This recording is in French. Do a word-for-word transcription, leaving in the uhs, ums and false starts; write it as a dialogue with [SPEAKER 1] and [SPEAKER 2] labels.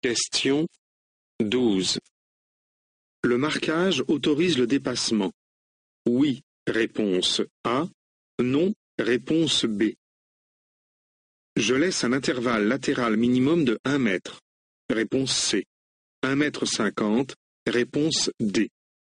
[SPEAKER 1] Question douze. Le marquage autorise le dépassement. Oui, réponse A. Non, réponse B. Je laisse un intervalle latéral minimum de un mètre. Réponse C. un mètre cinquante. Réponse D.